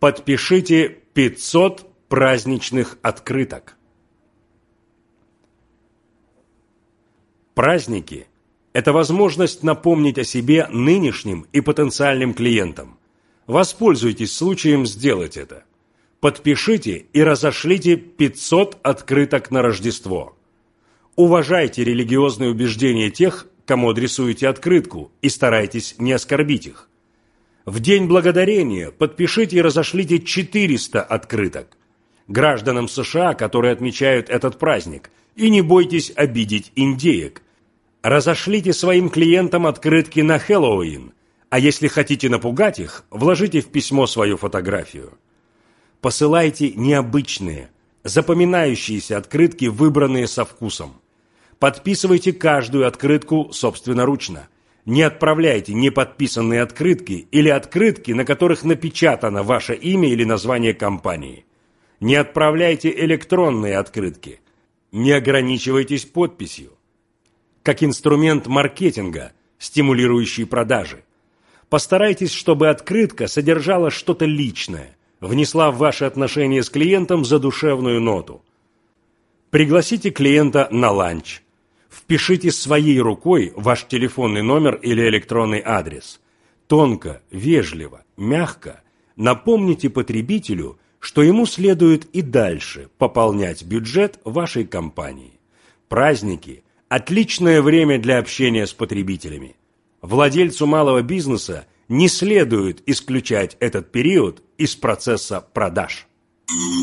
Подпишите 500 праздничных открыток. Праздники – это возможность напомнить о себе нынешним и потенциальным клиентам. Воспользуйтесь случаем сделать это. Подпишите и разошлите 500 открыток на Рождество. Уважайте религиозные убеждения тех, кому адресуете открытку, и старайтесь не оскорбить их. В День Благодарения подпишите и разошлите 400 открыток гражданам США, которые отмечают этот праздник, и не бойтесь обидеть индеек. Разошлите своим клиентам открытки на Хэллоуин, а если хотите напугать их, вложите в письмо свою фотографию. Посылайте необычные, запоминающиеся открытки, выбранные со вкусом. Подписывайте каждую открытку собственноручно. Не отправляйте неподписанные открытки или открытки, на которых напечатано ваше имя или название компании. Не отправляйте электронные открытки. Не ограничивайтесь подписью. Как инструмент маркетинга, стимулирующий продажи. Постарайтесь, чтобы открытка содержала что-то личное, внесла в ваши отношения с клиентом задушевную ноту. Пригласите клиента на ланч. Впишите своей рукой ваш телефонный номер или электронный адрес. Тонко, вежливо, мягко напомните потребителю, что ему следует и дальше пополнять бюджет вашей компании. Праздники – отличное время для общения с потребителями. Владельцу малого бизнеса не следует исключать этот период из процесса продаж.